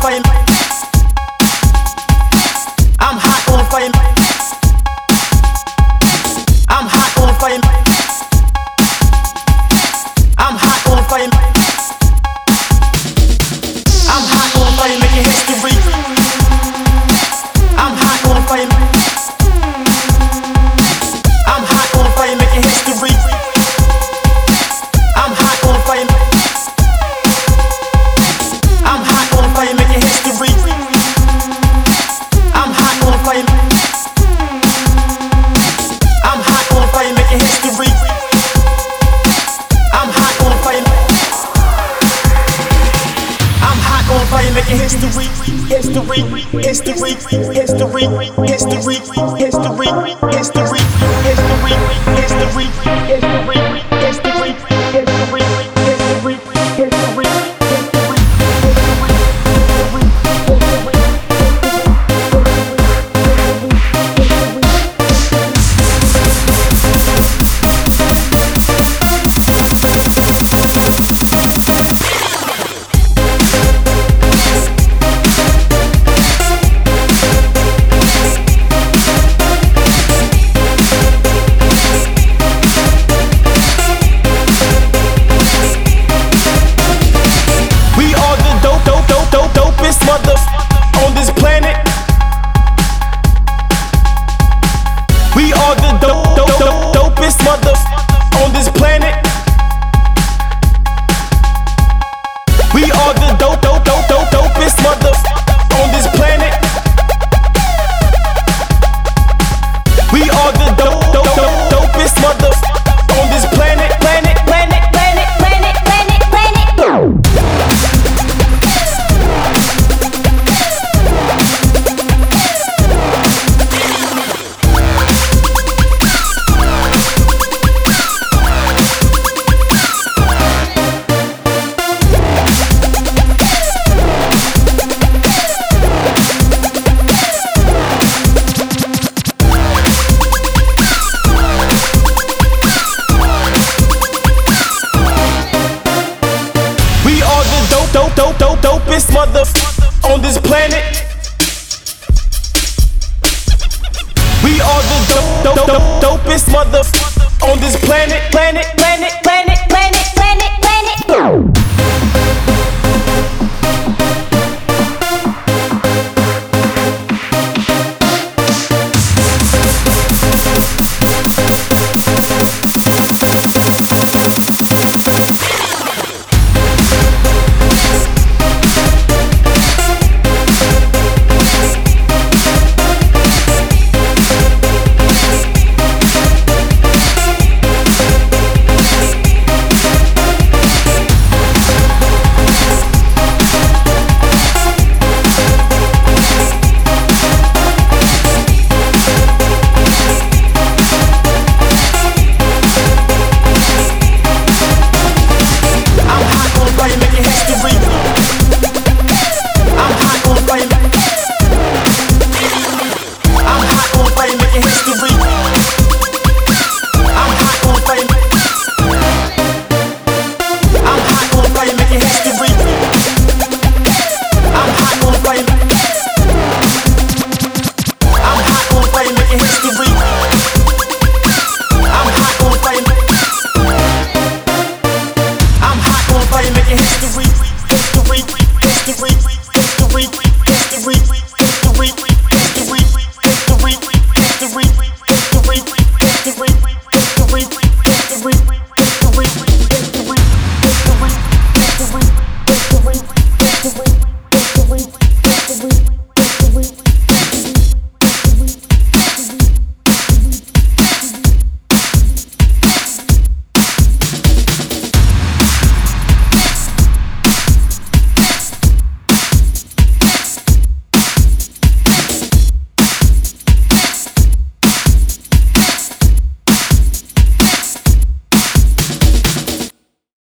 fire. I'm hot on fire. I'm hot on fire. I'm hot on fire. I'm hot on fire, making history. I'm hot on fire. I'm hot on fire, making history. I'm hot on fire. I'm hot on fire, making history. I'm hot on fire. I'm hot on fire, making history. I'm hot on fire. I'm hot on fire, making history. History, history, history, history, history, history, history, history, history, history, history, history. On this planet, we are the dopest mother on this planet. We are the dopest mother on this planet. We are the dopest mother on this planet. Dopest mother on this planet.